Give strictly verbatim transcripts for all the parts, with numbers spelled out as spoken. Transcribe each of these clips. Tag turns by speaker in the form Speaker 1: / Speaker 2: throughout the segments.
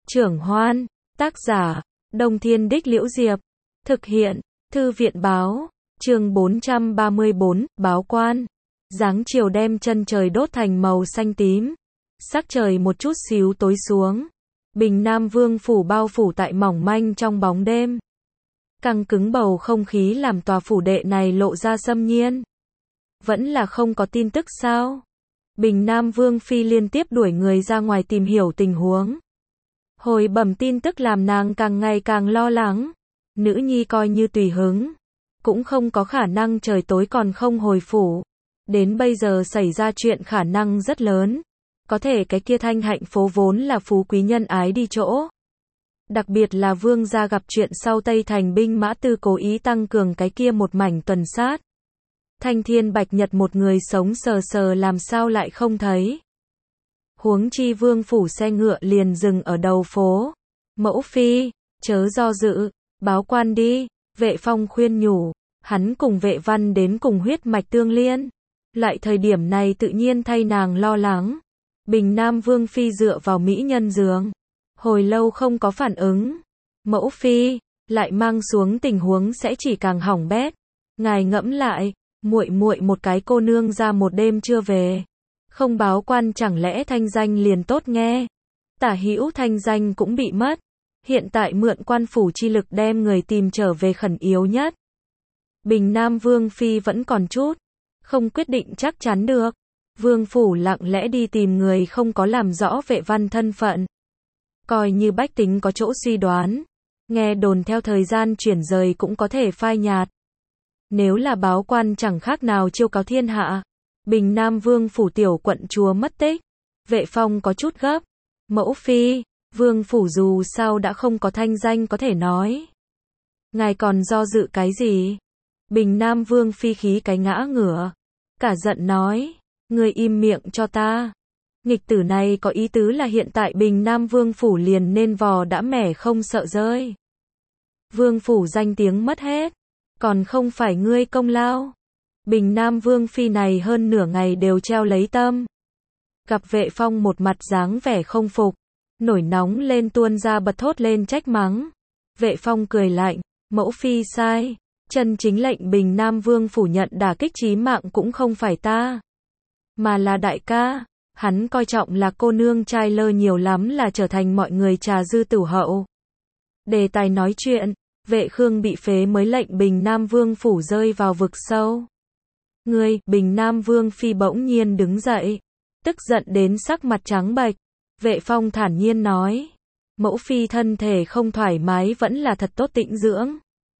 Speaker 1: Trưởng Hoan, tác giả, Đông Thiên Đích Liễu Diệp, thực hiện, Thư viện Báo, chương bốn trăm ba mươi bốn, Báo Quan. Dáng chiều đem chân trời đốt thành màu xanh tím, sắc trời một chút xíu tối xuống. Bình Nam Vương phủ bao phủ tại mỏng manh trong bóng đêm. Căng cứng bầu không khí làm tòa phủ đệ này lộ ra xâm nhiên. Vẫn là không có tin tức sao? Bình Nam Vương phi liên tiếp đuổi người ra ngoài tìm hiểu tình huống. Hồi bẩm tin tức làm nàng càng ngày càng lo lắng. Nữ nhi coi như tùy hứng, cũng không có khả năng trời tối còn không hồi phủ. Đến bây giờ xảy ra chuyện khả năng rất lớn. Có thể cái kia Thanh Hạnh phố vốn là phú quý nhân ái đi chỗ. Đặc biệt là vương gia gặp chuyện sau Tây Thành binh mã tư cố ý tăng cường cái kia một mảnh tuần sát. Thanh Thiên Bạch Nhật một người sống sờ sờ làm sao lại không thấy. Huống chi vương phủ xe ngựa liền dừng ở đầu phố. Mẫu phi, chớ do dự, báo quan đi, Vệ Phong khuyên nhủ. Hắn cùng Vệ Văn đến cùng huyết mạch tương liên. Lại thời điểm này tự nhiên thay nàng lo lắng. Bình Nam Vương phi dựa vào mỹ nhân giường. Hồi lâu không có phản ứng. Mẫu phi, lại mang xuống tình huống sẽ chỉ càng hỏng bét. Ngài ngẫm lại, muội muội một cái cô nương ra một đêm chưa về. Không báo quan chẳng lẽ thanh danh liền tốt nghe. Tả hữu thanh danh cũng bị mất. Hiện tại mượn quan phủ chi lực đem người tìm trở về khẩn yếu nhất. Bình Nam Vương phi vẫn còn chút không quyết định chắc chắn được. Vương phủ lặng lẽ đi tìm người không có làm rõ Vệ Văn thân phận. Coi như bách tính có chỗ suy đoán. Nghe đồn theo thời gian chuyển rời cũng có thể phai nhạt. Nếu là báo quan chẳng khác nào chiêu cáo thiên hạ. Bình Nam Vương phủ tiểu quận chúa mất tích. Vệ Phong có chút gấp. Mẫu phi, Vương phủ dù sao đã không có thanh danh có thể nói. Ngài còn do dự cái gì? Bình Nam Vương phi khí cái ngã ngửa. Cả giận nói. Ngươi im miệng cho ta. Nghịch tử này có ý tứ là hiện tại Bình Nam Vương phủ liền nên vò đã mẻ không sợ rơi. Vương phủ danh tiếng mất hết. Còn không phải ngươi công lao. Bình Nam Vương phi này hơn nửa ngày đều treo lấy tâm. Gặp Vệ Phong một mặt dáng vẻ không phục. Nổi nóng lên tuôn ra bật thốt lên trách mắng. Vệ Phong cười lạnh. Mẫu phi sai. Chân chính lệnh Bình Nam Vương phủ nhận đả kích chí mạng cũng không phải ta. Mà là đại ca. Hắn coi trọng là cô nương trai lơ nhiều lắm là trở thành mọi người trà dư tửu hậu. Đề tài nói chuyện. Vệ Khương bị phế mới lệnh Bình Nam Vương phủ rơi vào vực sâu. Ngươi, Bình Nam Vương phi bỗng nhiên đứng dậy. Tức giận đến sắc mặt trắng bệch. Vệ Phong thản nhiên nói. Mẫu phi thân thể không thoải mái vẫn là thật tốt tĩnh dưỡng.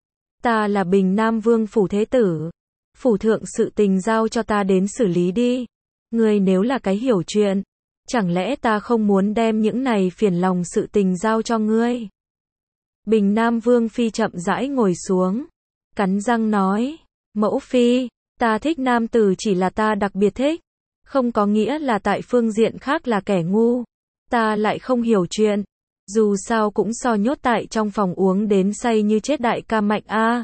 Speaker 1: Ta là Bình Nam Vương phủ thế tử. Phủ thượng sự tình giao cho ta đến xử lý đi. Ngươi nếu là cái hiểu chuyện. Chẳng lẽ ta không muốn đem những này phiền lòng sự tình giao cho ngươi? Bình Nam Vương phi chậm rãi ngồi xuống. Cắn răng nói. Mẫu phi, ta thích nam tử chỉ là ta đặc biệt thích. Không có nghĩa là tại phương diện khác là kẻ ngu. Ta lại không hiểu chuyện. Dù sao cũng so nhốt tại trong phòng uống đến say như chết đại ca mạnh a.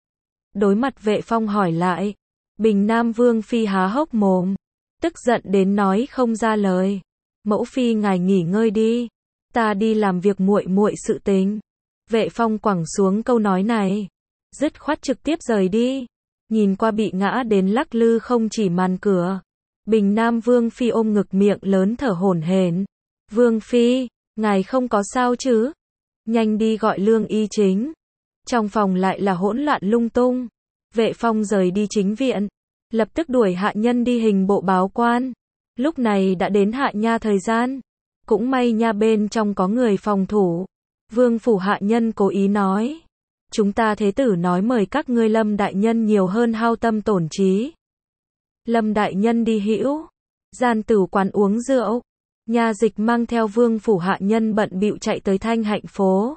Speaker 1: Đối mặt Vệ Phong hỏi lại. Bình Nam Vương phi há hốc mồm. Tức giận đến nói không ra lời. Mẫu phi ngài nghỉ ngơi đi. Ta đi làm việc muội muội sự tình. Vệ Phong quẳng xuống câu nói này. Dứt khoát trực tiếp rời đi. Nhìn qua bị ngã đến lắc lư không chỉ màn cửa. Bình Nam Vương phi ôm ngực miệng lớn thở hổn hển. Vương phi, ngài không có sao chứ? Nhanh đi gọi lương y chính. Trong phòng lại là hỗn loạn lung tung. Vệ Phong rời đi chính viện. Lập tức đuổi hạ nhân đi hình bộ báo quan. Lúc này đã đến hạ nha thời gian. Cũng may nha bên trong có người phòng thủ. Vương phủ hạ nhân cố ý nói. Chúng ta thế tử nói mời các ngươi Lâm đại nhân nhiều hơn hao tâm tổn trí. Lâm đại nhân đi hữu. Gian tử quán uống rượu. Nha dịch mang theo vương phủ hạ nhân bận bịu chạy tới Thanh Hạnh phố.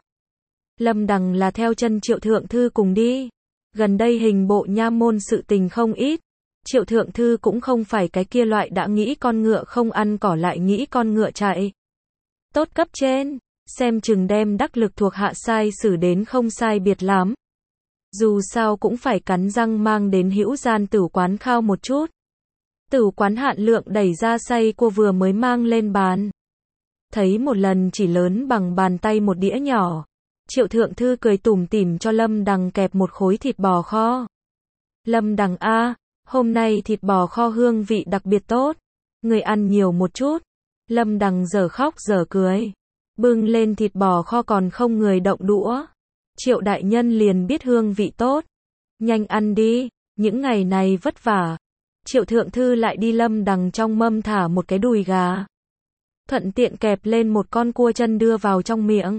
Speaker 1: Lâm đằng là theo chân Triệu thượng thư cùng đi. Gần đây hình bộ nha môn sự tình không ít. Triệu thượng thư cũng không phải cái kia loại đã nghĩ con ngựa không ăn cỏ lại nghĩ con ngựa chạy. Tốt cấp trên, xem chừng đem đắc lực thuộc hạ sai xử đến không sai biệt lắm. Dù sao cũng phải cắn răng mang đến hữu gian tử quán khao một chút. Tử quán hạn lượng đẩy ra xay cua vừa mới mang lên bàn. thấy một lần chỉ lớn bằng bàn tay một đĩa nhỏ. Triệu Thượng Thư cười tủm tỉm cho Lâm Đằng kẹp một khối thịt bò kho. Lâm Đằng a, hôm nay thịt bò kho hương vị đặc biệt tốt, người ăn nhiều một chút. Lâm Đằng dở khóc dở cười, bưng lên thịt bò kho còn không người động đũa. Triệu đại nhân liền biết hương vị tốt, nhanh ăn đi, những ngày này vất vả. Triệu Thượng Thư lại đi Lâm Đằng trong mâm thả một cái đùi gà, thuận tiện kẹp lên một con cua chân đưa vào trong miệng.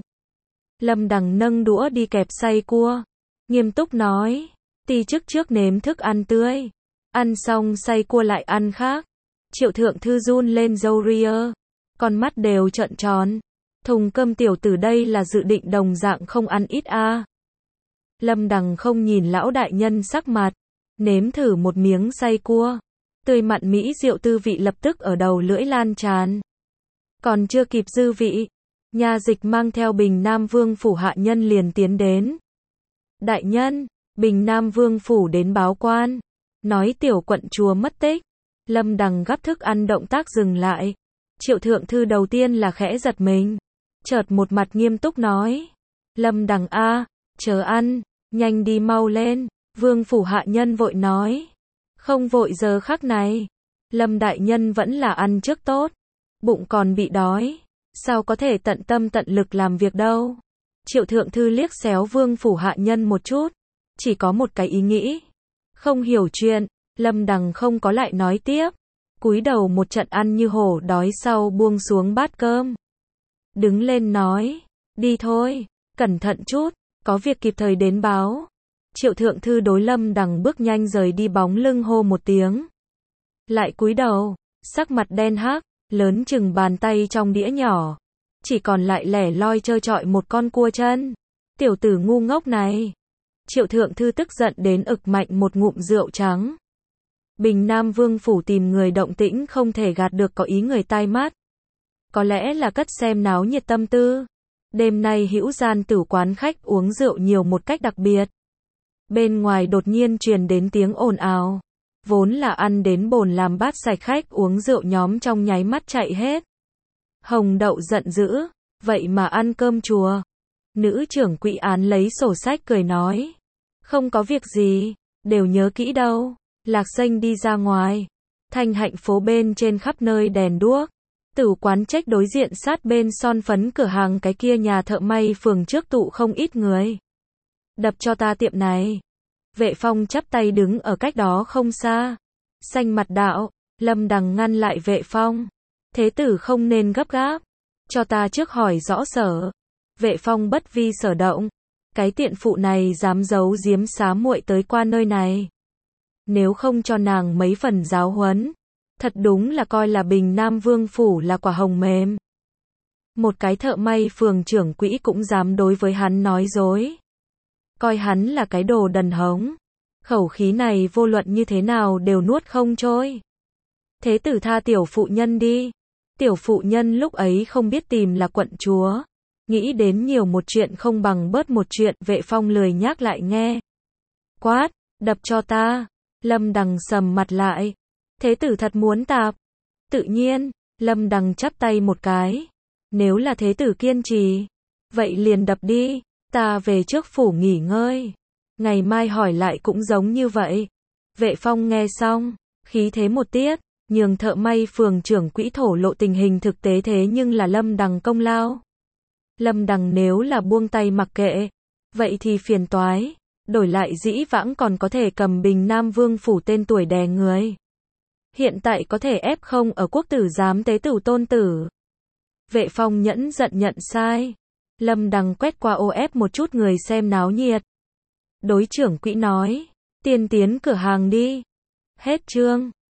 Speaker 1: Lâm Đằng nâng đũa đi kẹp xay cua, nghiêm túc nói, ti chức trước nếm thức ăn tươi, ăn xong xay cua lại ăn khác. Triệu Thượng Thư run lên râu ria, con mắt đều trợn tròn. Thùng cơm tiểu tử đây là dự định đồng dạng không ăn ít a. À. Lâm Đằng không nhìn lão đại nhân sắc mặt, nếm thử một miếng xay cua, tươi mặn mỹ rượu tư vị lập tức ở đầu lưỡi lan tràn. Còn chưa kịp dư vị, nha dịch mang theo Bình Nam Vương phủ hạ nhân liền tiến đến. Đại nhân, Bình Nam Vương phủ đến báo quan, nói tiểu quận chúa mất tích. Lâm Đằng gắp thức ăn động tác dừng lại. Triệu Thượng Thư đầu tiên là khẽ giật mình, chợt một mặt nghiêm túc nói, Lâm Đằng a, chờ ăn, nhanh đi mau lên. Vương phủ hạ nhân vội nói, không vội giờ khắc này, Lâm đại nhân vẫn là ăn trước tốt, bụng còn bị đói, sao có thể tận tâm tận lực làm việc đâu. Triệu Thượng Thư liếc xéo Vương phủ hạ nhân một chút, chỉ có một cái ý nghĩ, không hiểu chuyện. Lâm Đằng không có lại nói tiếp, cúi đầu một trận ăn như hổ đói sau buông xuống bát cơm. Đứng lên nói, đi thôi, cẩn thận chút, có việc kịp thời đến báo. Triệu Thượng Thư đối Lâm Đằng bước nhanh rời đi bóng lưng hô một tiếng. Lại cúi đầu, sắc mặt đen hắc, lớn chừng bàn tay trong đĩa nhỏ. Chỉ còn lại lẻ loi trơ trọi một con cua chân. Tiểu tử ngu ngốc này. Triệu Thượng Thư tức giận đến ực mạnh một ngụm rượu trắng. Bình Nam Vương phủ tìm người động tĩnh không thể gạt được có ý người tai mắt. Có lẽ là cất xem náo nhiệt tâm tư. Đêm nay hữu gian tử quán khách uống rượu nhiều một cách đặc biệt. Bên ngoài đột nhiên truyền đến tiếng ồn ào. Vốn là ăn đến bồn làm bát sạch khách uống rượu nhóm trong nháy mắt chạy hết. Hồng Đậu giận dữ, vậy mà ăn cơm chùa. Nữ trưởng quỹ án lấy sổ sách cười nói, không có việc gì, đều nhớ kỹ đâu. Lạc Xanh đi ra ngoài, Thanh Hạnh phố bên trên khắp nơi đèn đuốc. Tử quán trách đối diện sát bên son phấn cửa hàng cái kia nhà thợ may phường trước tụ không ít người. Đập cho ta tiệm này. Vệ Phong chắp tay đứng ở cách đó không xa. Xanh mặt đạo, Lâm Đằng ngăn lại Vệ Phong. Thế tử không nên gấp gáp. Cho ta trước hỏi rõ sở. Vệ Phong bất vi sở động. Cái tiện phụ này dám giấu giếm xá muội tới qua nơi này. Nếu không cho nàng mấy phần giáo huấn, thật đúng là coi là Bình Nam Vương phủ là quả hồng mềm. Một cái thợ may phường trưởng quỹ cũng dám đối với hắn nói dối. Coi hắn là cái đồ đần hống. Khẩu khí này vô luận như thế nào đều nuốt không trôi. Thế tử tha tiểu phụ nhân đi. Tiểu phụ nhân lúc ấy không biết tìm là quận chúa. Nghĩ đến nhiều một chuyện không bằng bớt một chuyện. Vệ Phong lười nhắc lại nghe. Quát, đập cho ta. Lâm Đằng sầm mặt lại. Thế tử thật muốn tạp. Tự nhiên, Lâm Đằng chắp tay một cái. Nếu là thế tử kiên trì, vậy liền đập đi, ta về trước phủ nghỉ ngơi. Ngày mai hỏi lại cũng giống như vậy. Vệ Phong nghe xong, khí thế một tiết, nhường thợ may phường trưởng quỹ thổ lộ tình hình thực tế thế nhưng là Lâm Đằng công lao. Lâm Đằng nếu là buông tay mặc kệ, vậy thì phiền toái. Đổi lại dĩ vãng còn có thể cầm Bình Nam Vương phủ tên tuổi đè người. Hiện tại có thể ép không ở quốc tử giám tế tử tôn tử. Vệ Phong nhẫn giận nhận sai. Lâm Đằng quét qua ô ép một chút người xem náo nhiệt. Đối trưởng quỹ nói, tiên tiến cửa hàng đi. Hết chương.